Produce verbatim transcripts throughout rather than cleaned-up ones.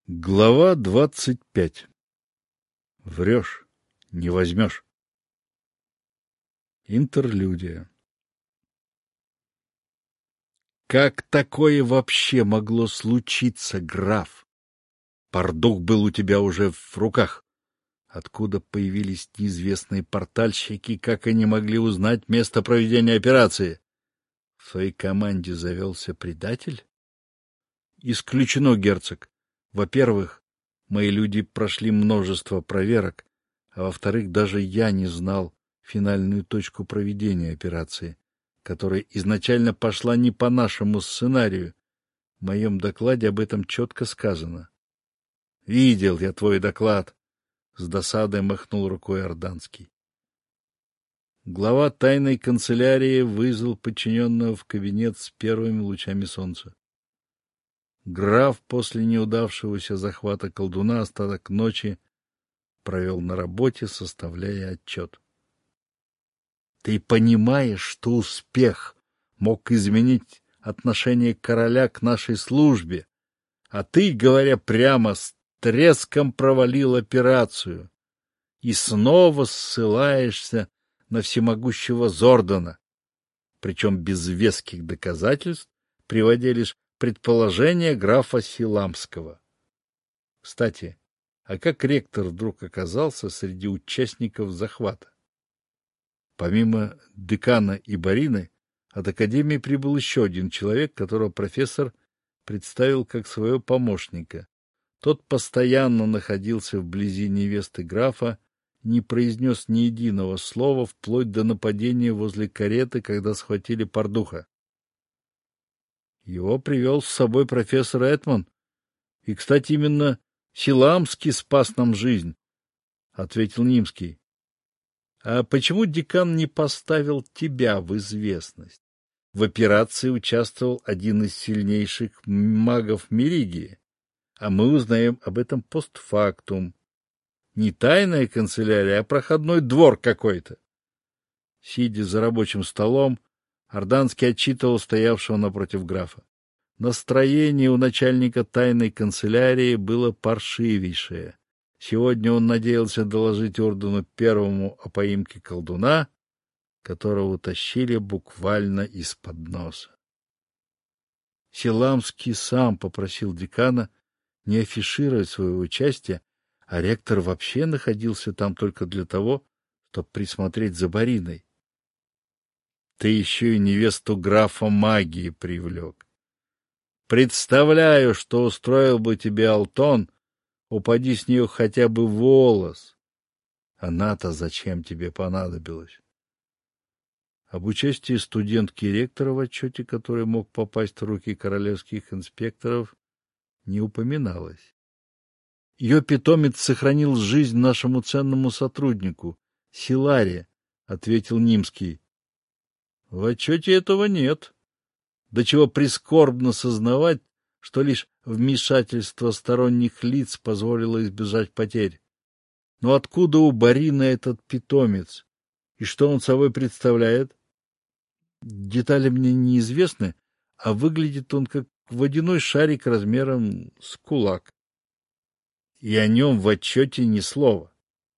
Глава двадцать пять. Врешь, не возьмешь. Интерлюдия. Как такое вообще могло случиться, граф? Пардух был у тебя уже в руках. Откуда появились неизвестные портальщики, как они могли узнать место проведения операции? В твоей команде завелся предатель? Исключено, герцог. Во-первых, мои люди прошли множество проверок, а во-вторых, даже я не знал финальную точку проведения операции, которая изначально пошла не по нашему сценарию. В моем докладе об этом четко сказано. — Видел я твой доклад, — с досадой махнул рукой Орданский. Глава тайной канцелярии вызвал подчиненного в кабинет с первыми лучами солнца. Граф после неудавшегося захвата колдуна остаток ночи провел на работе, составляя отчет. Ты понимаешь, что успех мог изменить отношение короля к нашей службе, а ты, говоря прямо, с треском провалил операцию и снова ссылаешься на всемогущего Зордана, причем без веских доказательств, приводя лишь предположение графа Силамского. Кстати, а как ректор вдруг оказался среди участников захвата? Помимо декана и Барины, от академии прибыл еще один человек, которого профессор представил как своего помощника. Тот постоянно находился вблизи невесты графа, не произнес ни единого слова, вплоть до нападения возле кареты, когда схватили Пардуха. Его привел с собой профессор Этман. И, кстати, именно Силамский спас нам жизнь, — ответил Нимский. — А почему декан не поставил тебя в известность? В операции участвовал один из сильнейших магов Меридии, а мы узнаем об этом постфактум. Не тайная канцелярия, а проходной двор какой-то. Сидя за рабочим столом, Орданский отчитывал стоявшего напротив графа. Настроение у начальника тайной канцелярии было паршивейшее. Сегодня он надеялся доложить ордену первому о поимке колдуна, которого утащили буквально из-под носа. Силамский сам попросил декана не афишировать своего участия, а ректор вообще находился там только для того, чтобы присмотреть за Бариной. Ты еще и невесту графа магии привлек. Представляю, что устроил бы тебе Алтон, упади с нее хотя бы волос. Она-то зачем тебе понадобилась? Об участии студентки ректора в отчете, который мог попасть в руки королевских инспекторов, не упоминалось. Ее питомец сохранил жизнь нашему ценному сотруднику, Силаре, — ответил Нимский. — В отчете этого нет. До чего прискорбно сознавать, что лишь вмешательство сторонних лиц позволило избежать потерь. Но откуда у Барины этот питомец? И что он собой представляет? Детали мне неизвестны, а выглядит он как водяной шарик размером с кулак. И о нем в отчете ни слова.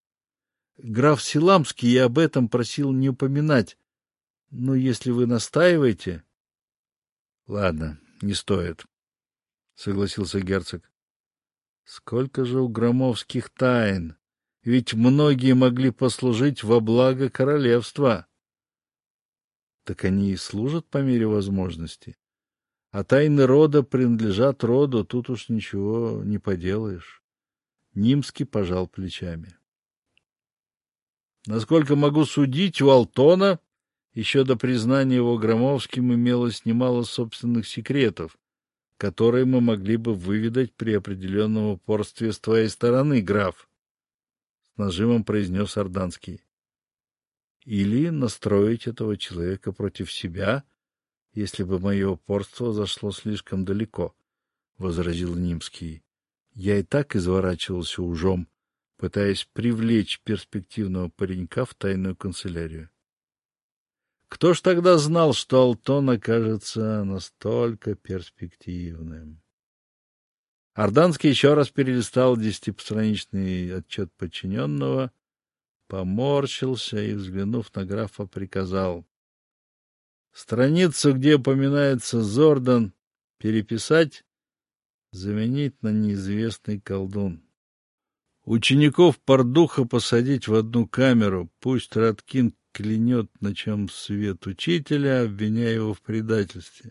Граф Силамский я об этом просил не упоминать, но если вы настаиваете... — Ладно, не стоит, — согласился герцог. — Сколько же у громовских тайн! Ведь многие могли послужить во благо королевства. Так они и служат по мере возможности. А тайны рода принадлежат роду, тут уж ничего не поделаешь. Нимский пожал плечами. Насколько могу судить, у Алтона еще до признания его Громовским имелось немало собственных секретов, которые мы могли бы выведать при определенном упорстве с твоей стороны, граф, — с нажимом произнес Орданский. Или настроить этого человека против себя, если бы мое упорство зашло слишком далеко, — возразил Нимский. Я и так изворачивался ужом, пытаясь привлечь перспективного паренька в тайную канцелярию. Кто ж тогда знал, что Алтон окажется настолько перспективным? Орданский еще раз перелистал десятипостраничный отчет подчиненного, поморщился и, взглянув на графа, приказал: страницу, где упоминается Зордан, переписать, заменить на неизвестный колдун. Учеников Пардуха посадить в одну камеру, пусть Радкин клянет, на чем свет учителя, обвиняя его в предательстве.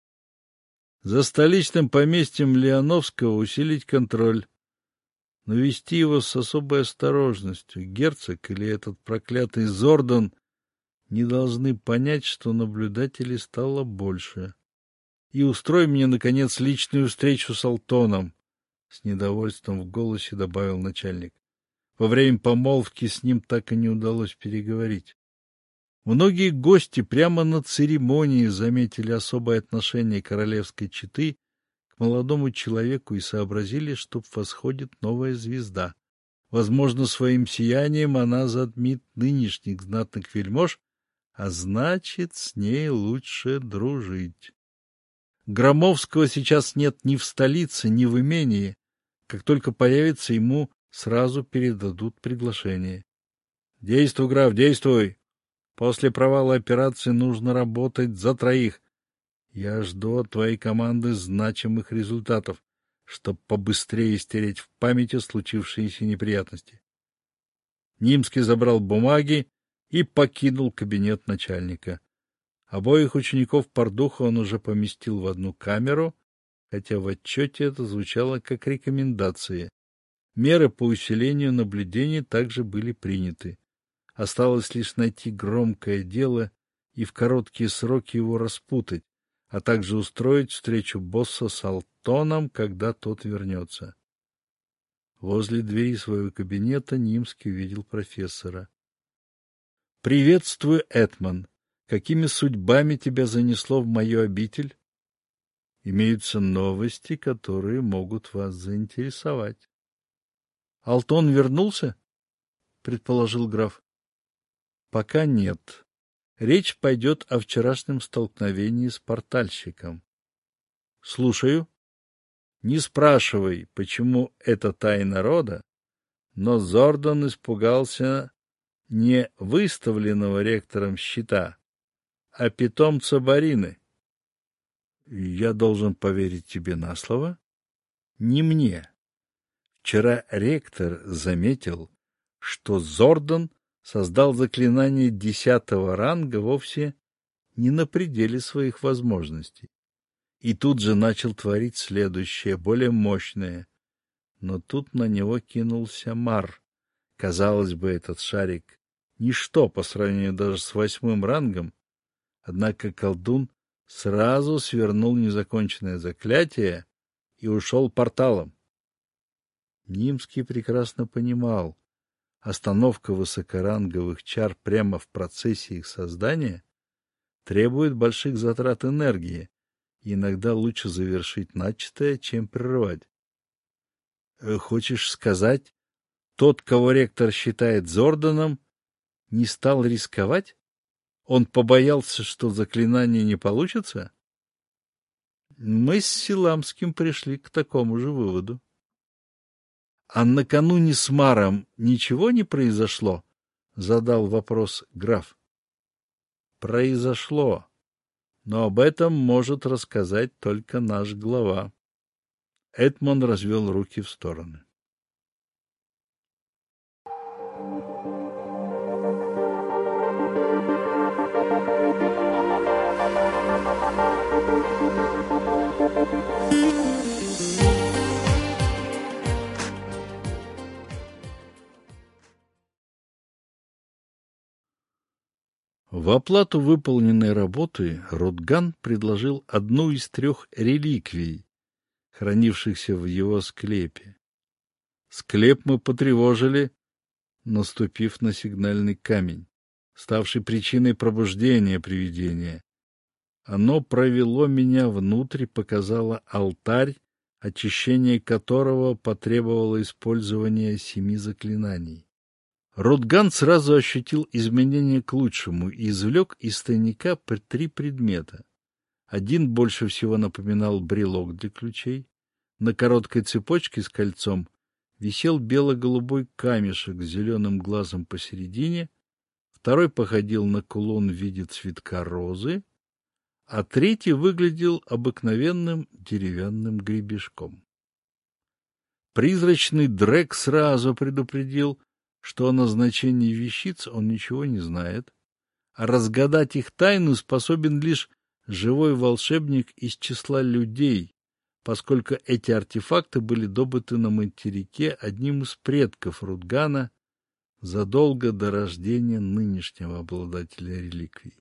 За столичным поместьем Леоновского усилить контроль, но вести его с особой осторожностью. Герцог или этот проклятый Зордан не должны понять, что наблюдателей стало больше. И устрой мне, наконец, личную встречу с Алтоном, — с недовольством в голосе добавил начальник. Во время помолвки с ним так и не удалось переговорить. Многие гости прямо на церемонии заметили особое отношение королевской четы к молодому человеку и сообразили, что восходит новая звезда. Возможно, своим сиянием она затмит нынешних знатных вельмож, а значит, с ней лучше дружить. Громовского сейчас нет ни в столице, ни в имении. Как только появится, ему сразу передадут приглашение. — Действуй, граф, действуй! После провала операции нужно работать за троих. Я жду от твоей команды значимых результатов, чтобы побыстрее стереть в памяти случившиеся неприятности. Нимский забрал бумаги и покинул кабинет начальника. Обоих учеников Пардуха он уже поместил в одну камеру, хотя в отчете это звучало как рекомендации. Меры по усилению наблюдений также были приняты. Осталось лишь найти громкое дело и в короткие сроки его распутать, а также устроить встречу босса с Алтоном, когда тот вернется. Возле двери своего кабинета Нимский увидел профессора. — Приветствую, Этман. Какими судьбами тебя занесло в мою обитель? Имеются новости, которые могут вас заинтересовать. — Алтон вернулся? — предположил граф. — Пока нет. Речь пойдет о вчерашнем столкновении с портальщиком. — Слушаю. Не спрашивай, почему это тайна рода, но Зордан испугался не выставленного ректором щита, а питомца Барины. — Я должен поверить тебе на слово? — Не мне. Вчера ректор заметил, что Зордан создал заклинание десятого ранга вовсе не на пределе своих возможностей. И тут же начал творить следующее, более мощное. Но тут на него кинулся Мар. Казалось бы, этот шарик — ничто по сравнению даже с восьмым рангом, однако колдун сразу свернул незаконченное заклятие и ушел порталом. Нимский прекрасно понимал, остановка высокоранговых чар прямо в процессе их создания требует больших затрат энергии, и иногда лучше завершить начатое, чем прерывать. — Хочешь сказать, тот, кого ректор считает Зорданом, не стал рисковать? Он побоялся, что заклинание не получится? Мы с Силамским пришли к такому же выводу. — А накануне с Маром ничего не произошло? — задал вопрос граф. — Произошло, но об этом может рассказать только наш глава. Этман развел руки в стороны. В оплату выполненной работы Рутган предложил одну из трех реликвий, хранившихся в его склепе. Склеп мы потревожили, наступив на сигнальный камень, ставший причиной пробуждения привидения. Оно провело меня внутрь, показало алтарь, очищение которого потребовало использования семи заклинаний. Рутган сразу ощутил изменения к лучшему и извлек из тайника три предмета. Один больше всего напоминал брелок для ключей, На короткой цепочке с кольцом висел бело-голубой камешек с зеленым глазом посередине, второй походил на кулон в виде цветка розы, а третий выглядел обыкновенным деревянным гребешком. Призрачный Дрек сразу предупредил, что о назначении вещиц он ничего не знает, а разгадать их тайну способен лишь живой волшебник из числа людей, поскольку эти артефакты были добыты на материке одним из предков Рудгана задолго до рождения нынешнего обладателя реликвий.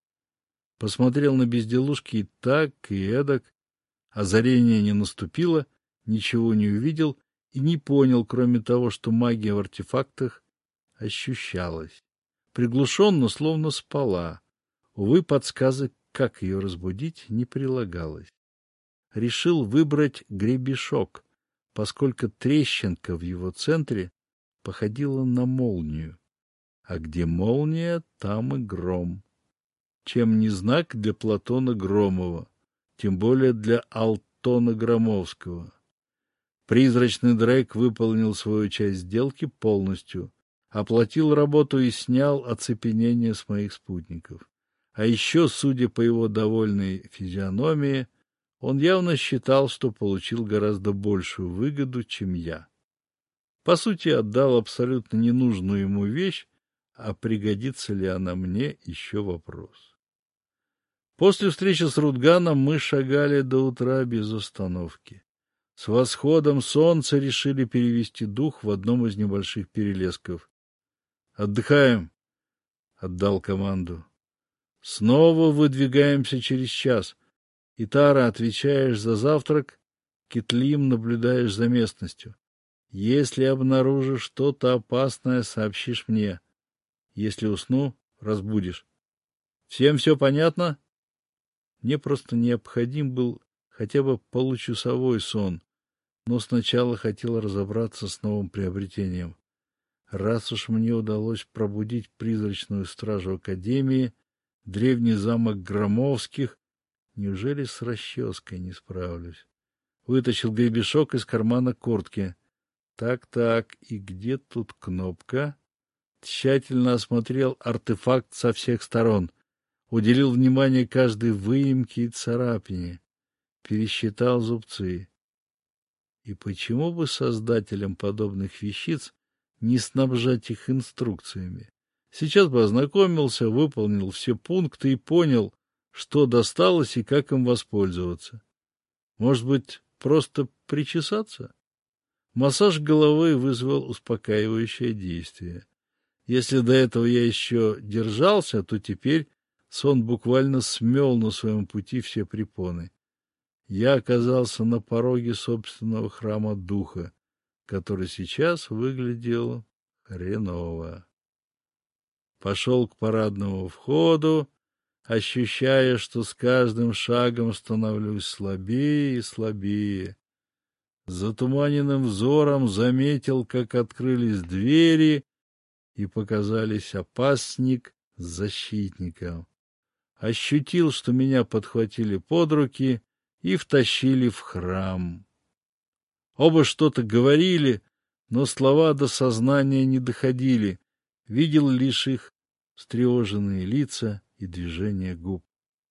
Посмотрел на безделушки и так, и эдак, озарение не наступило, ничего не увидел и не понял, кроме того, что магия в артефактах ощущалась. Приглушенно, словно спала. Увы, подсказок, как ее разбудить, не прилагалось. Решил выбрать гребешок, поскольку трещинка в его центре походила на молнию. А где молния, там и гром. Чем не знак для Платона Громова, тем более для Алтона Громовского. Призрачный Дрейк выполнил свою часть сделки полностью, оплатил работу и снял оцепенение с моих спутников. А еще, судя по его довольной физиономии, он явно считал, что получил гораздо большую выгоду, чем я. По сути, отдал абсолютно ненужную ему вещь, а пригодится ли она мне — еще вопрос. После встречи с Рудганом мы шагали до утра без остановки. С восходом солнца решили перевести дух в одном из небольших перелесков. «Отдыхаем», — отдал команду. «Снова выдвигаемся через час. Итара, отвечаешь за завтрак, Китлим, наблюдаешь за местностью. Если обнаружишь что-то опасное, сообщишь мне. Если усну, разбудишь. Всем все понятно?» Мне просто необходим был хотя бы получасовой сон, но сначала хотел разобраться с новым приобретением. Раз уж мне удалось пробудить призрачную стражу Академии, древний замок Громовских, неужели с расческой не справлюсь? Вытащил гребешок из кармана куртки. Так-так, и где тут кнопка? Тщательно осмотрел артефакт со всех сторон. Уделил внимание каждой выемке и царапине. Пересчитал зубцы. И почему бы создателям подобных вещиц не снабжать их инструкциями? Сейчас бы ознакомился, выполнил все пункты и понял, что досталось и как им воспользоваться. Может быть, просто причесаться? Массаж головы вызвал успокаивающее действие. Если до этого я еще держался, то теперь сон буквально смел на своем пути все препоны. Я оказался на пороге собственного храма духа, который сейчас выглядел хреново. Пошел к парадному входу, ощущая, что с каждым шагом становлюсь слабее и слабее. Затуманенным взором заметил, как открылись двери и показались опасник с защитником. Ощутил, что меня подхватили под руки и втащили в храм. Оба что-то говорили, но слова до сознания не доходили, видел лишь их встревоженные лица и движения губ.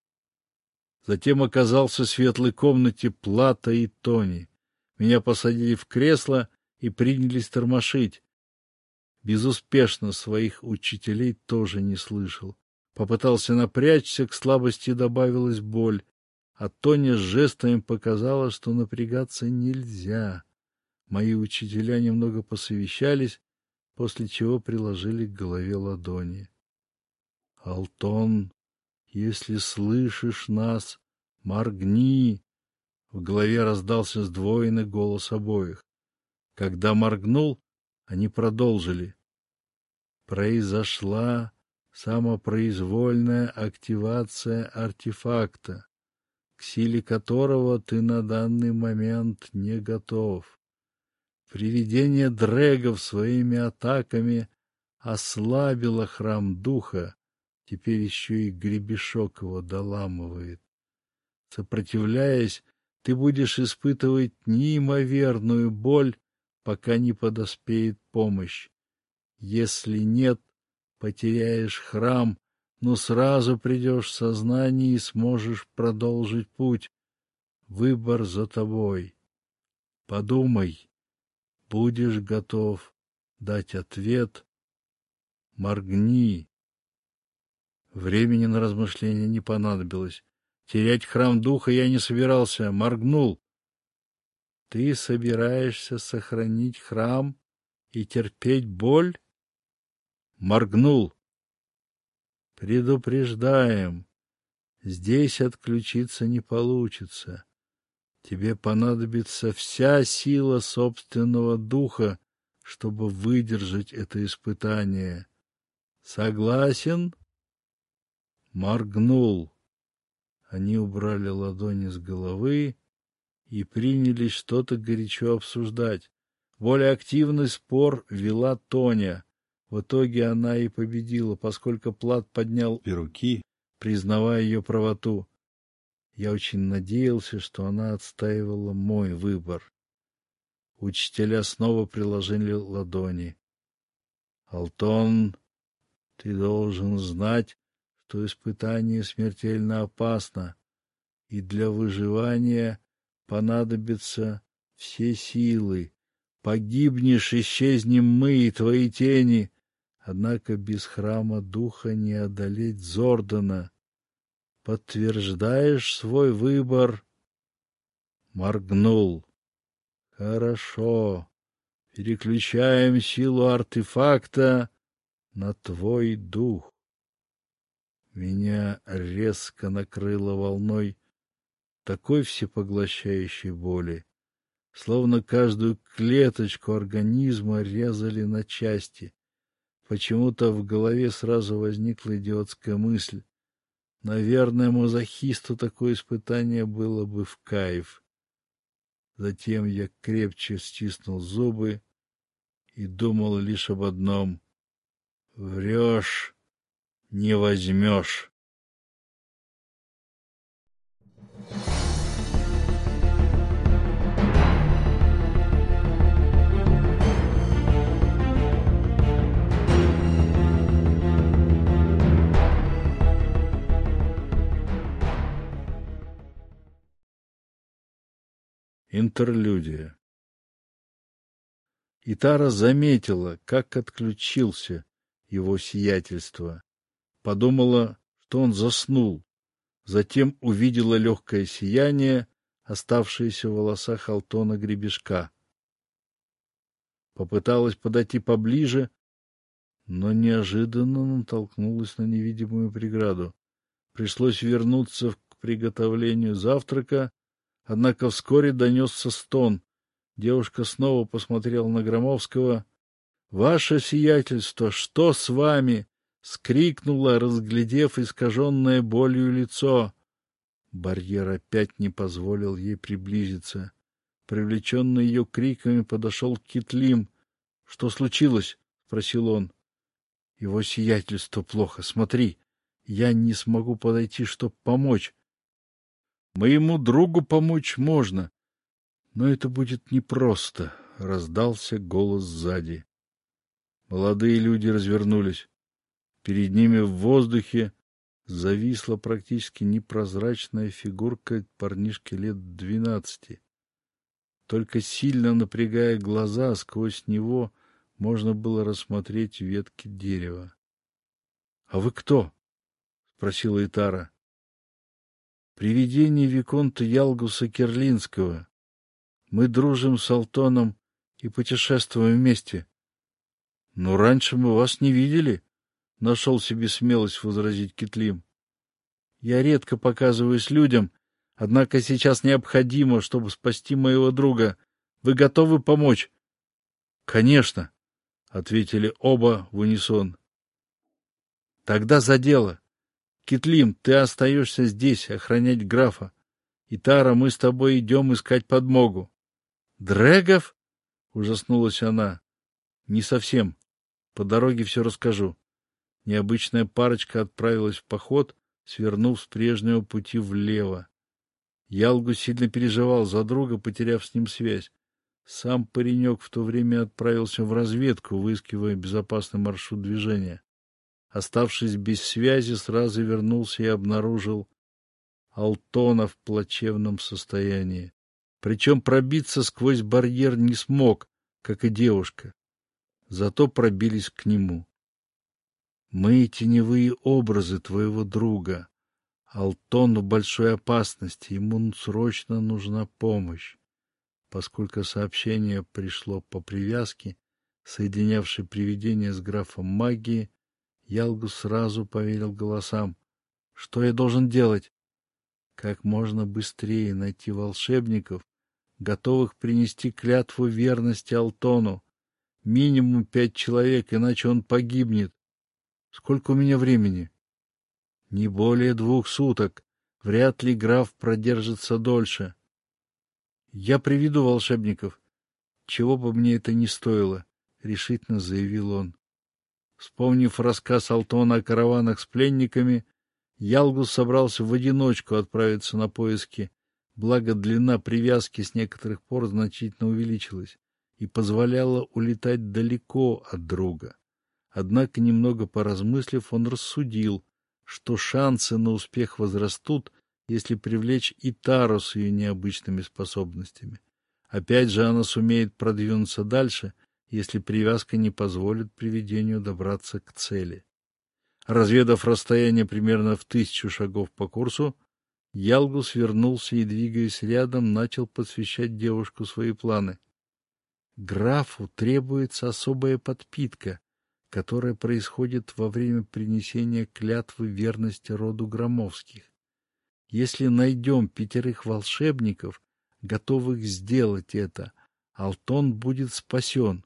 Затем оказался в светлой комнате Плата и Тони. Меня посадили в кресло и принялись тормошить. Безуспешно своих учителей тоже не слышал. Попытался напрячься, к слабости добавилась боль, а Тоня с жестами показала, что напрягаться нельзя. Мои учителя немного посовещались, после чего приложили к голове ладони. — Алтон, если слышишь нас, моргни! В голове раздался сдвоенный голос обоих. Когда моргнул, они продолжили. Произошла самопроизвольная активация артефакта, к силе которого ты на данный момент не готов. Приведение дрэгов своими атаками ослабило храм духа, теперь еще и гребешок его доламывает. Сопротивляясь, ты будешь испытывать неимоверную боль, пока не подоспеет помощь. Если нет, потеряешь храм, но сразу придешь в сознание и сможешь продолжить путь. Выбор за тобой. Подумай, будешь готов дать ответ, моргни. Времени на размышления не понадобилось. Терять храм духа я не собирался, моргнул. Ты собираешься сохранить храм и терпеть боль? Моргнул. Предупреждаем, здесь отключиться не получится. Тебе понадобится вся сила собственного духа, чтобы выдержать это испытание. Согласен? Моргнул. Они убрали ладони с головы и принялись что-то горячо обсуждать. Более активный спор вела Тоня. В итоге она и победила, поскольку Плат поднял руки, признавая ее правоту. Я очень надеялся, что она отстаивала мой выбор. Учителя снова приложили ладони. Алтон, ты должен знать, что испытание смертельно опасно, и для выживания понадобятся все силы. Погибнешь, исчезнем мы и твои тени. Однако без храма духа не одолеть Зордана. Подтверждаешь свой выбор? Моргнул. Хорошо. Переключаем силу артефакта на твой дух. Меня резко накрыло волной такой всепоглощающей боли, словно каждую клеточку организма резали на части. Почему-то в голове сразу возникла идиотская мысль. Наверное, мазохисту такое испытание было бы в кайф. Затем я крепче стиснул зубы и думал лишь об одном. Врешь, не возьмешь. Интерлюдия. Итара заметила, как отключился его сиятельство. Подумала, что он заснул. Затем увидела легкое сияние, оставшееся в волосах Алтона Гребешка. Попыталась подойти поближе, но неожиданно натолкнулась на невидимую преграду. Пришлось вернуться к приготовлению завтрака, однако вскоре донесся стон. Девушка снова посмотрела на Громовского. — Ваше сиятельство, что с вами? — скрикнула, разглядев искаженное болью лицо. Барьер опять не позволил ей приблизиться. Привлеченный ее криками подошел Китлим. — Что случилось? — спросил он. — Его сиятельство плохо. Смотри, я не смогу подойти, чтобы помочь. — Моему другу помочь можно, но это будет непросто, — раздался голос сзади. Молодые люди развернулись. Перед ними в воздухе зависла практически непрозрачная фигурка парнишки лет двенадцати. Только сильно напрягая глаза, сквозь него можно было рассмотреть ветки дерева. — А вы кто? — спросила Итара. — Привидение виконта Ялгуса Керлинского. Мы дружим с Алтоном и путешествуем вместе. — Но раньше мы вас не видели, — нашел себе смелость возразить Китлим. — Я редко показываюсь людям, однако сейчас необходимо, чтобы спасти моего друга. Вы готовы помочь? — Конечно, — ответили оба в унисон. — Тогда за дело. Китлим, ты остаешься здесь охранять графа. Итара, мы с тобой идем искать подмогу. Дрэгов? — ужаснулась она. — Не совсем. По дороге все расскажу. Необычная парочка отправилась в поход, свернув с прежнего пути влево. Ялгу сильно переживал за друга, потеряв с ним связь. Сам паренек в то время отправился в разведку, выискивая безопасный маршрут движения. Оставшись без связи, сразу вернулся и обнаружил Алтона в плачевном состоянии. Причем пробиться сквозь барьер не смог, как и девушка. Зато пробились к нему. «Мы — теневые образы твоего друга. Алтон в большой опасности, ему срочно нужна помощь». Поскольку сообщение пришло по привязке, соединявшей привидение с графом магии, Ялгу сразу поверил голосам. «Что я должен делать?» «Как можно быстрее найти волшебников, готовых принести клятву верности Алтону. Минимум пять человек, иначе он погибнет. Сколько у меня времени?» «Не более двух суток. Вряд ли граф продержится дольше». «Я приведу волшебников, чего бы мне это ни стоило», — решительно заявил он. Вспомнив рассказ Алтона о караванах с пленниками, Ялгус собрался в одиночку отправиться на поиски, благо длина привязки с некоторых пор значительно увеличилась и позволяла улетать далеко от друга. Однако, немного поразмыслив, он рассудил, что шансы на успех возрастут, если привлечь и Тару с ее необычными способностями. Опять же, она сумеет продвинуться дальше, если привязка не позволит привидению добраться к цели. Разведав расстояние примерно в тысячу шагов по курсу, Ялгус вернулся и, двигаясь рядом, начал посвящать девушку свои планы. Графу требуется особая подпитка, которая происходит во время принесения клятвы верности роду Громовских. Если найдем пятерых волшебников, готовых сделать это, Алтон будет спасен.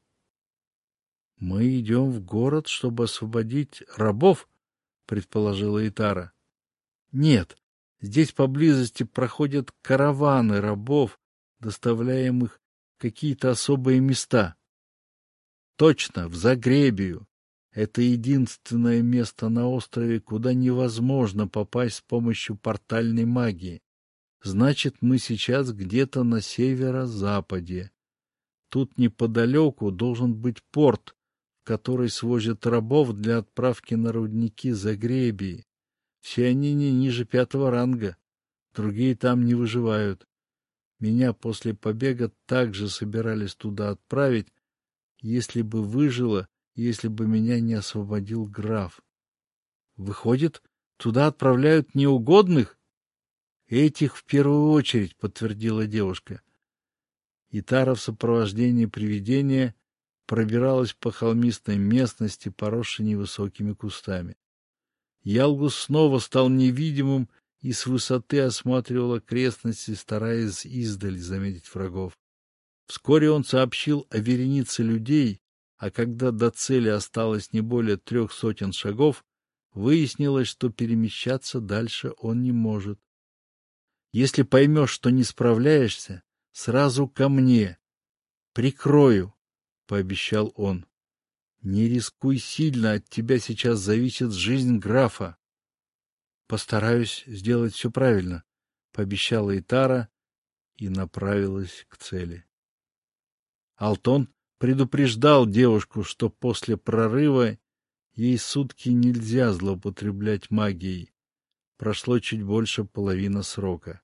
— Мы идем в город, чтобы освободить рабов, — предположила Итара. — Нет, здесь поблизости проходят караваны рабов, доставляемых в какие-то особые места. — Точно, в Загребию. Это единственное место на острове, куда невозможно попасть с помощью портальной магии. Значит, мы сейчас где-то на северо-западе. Тут неподалеку должен быть порт, в который свозят рабов для отправки на рудники Загребии. Все они не ниже пятого ранга, другие там не выживают. Меня после побега также собирались туда отправить, если бы выжила, если бы меня не освободил граф. Выходит, туда отправляют неугодных? Этих в первую очередь, подтвердила девушка. Итара в сопровождении привидения пробиралась по холмистой местности, поросшей невысокими кустами. Ялгус снова стал невидимым и с высоты осматривал окрестности, стараясь издали заметить врагов. Вскоре он сообщил о веренице людей, а когда до цели осталось не более трех сотен шагов, выяснилось, что перемещаться дальше он не может. «Если поймешь, что не справляешься, сразу ко мне. Прикрою», — пообещал он. «Не рискуй сильно, от тебя сейчас зависит жизнь графа». «Постараюсь сделать все правильно», — пообещала Итара и направилась к цели. Алтон предупреждал девушку, что после прорыва ей сутки нельзя злоупотреблять магией. Прошло чуть больше половины срока.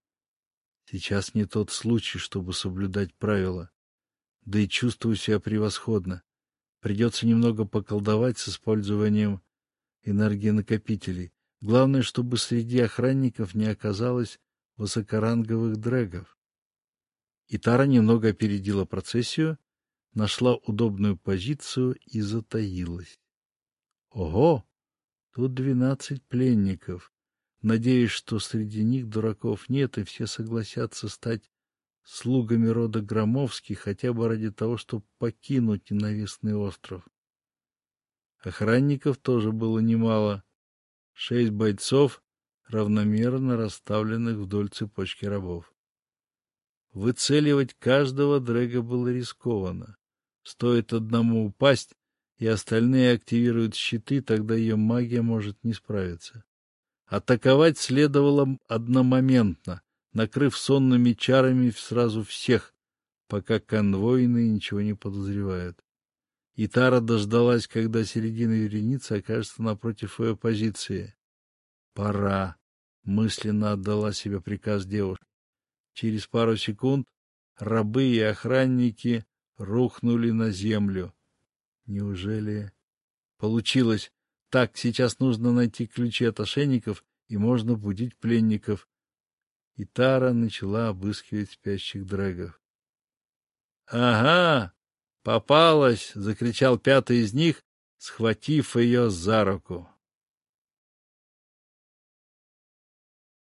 Сейчас не тот случай, чтобы соблюдать правила. Да и чувствую себя превосходно. Придется немного поколдовать с использованием энергонакопителей. Главное, чтобы среди охранников не оказалось высокоранговых дрэгов. Итара немного опередила процессию, нашла удобную позицию и затаилась. Ого! Тут двенадцать пленников. Надеюсь, что среди них дураков нет, и все согласятся стать слугами рода Громовских хотя бы ради того, чтобы покинуть ненавистный остров. Охранников тоже было немало. Шесть бойцов, равномерно расставленных вдоль цепочки рабов. Выцеливать каждого дрэга было рискованно. Стоит одному упасть, и остальные активируют щиты, тогда ее магия может не справиться. Атаковать следовало одномоментно, накрыв сонными чарами сразу всех, пока конвойные ничего не подозревают. И Тара дождалась, когда середина вереницы окажется напротив ее позиции. «Пора», — мысленно отдала себе приказ девушка. Через пару секунд рабы и охранники рухнули на землю. Неужели получилось? Так, сейчас нужно найти ключи от ошейников, и можно будить пленников. И Тара начала обыскивать спящих дрэгов. «Ага, попалась!» — закричал пятый из них, схватив ее за руку.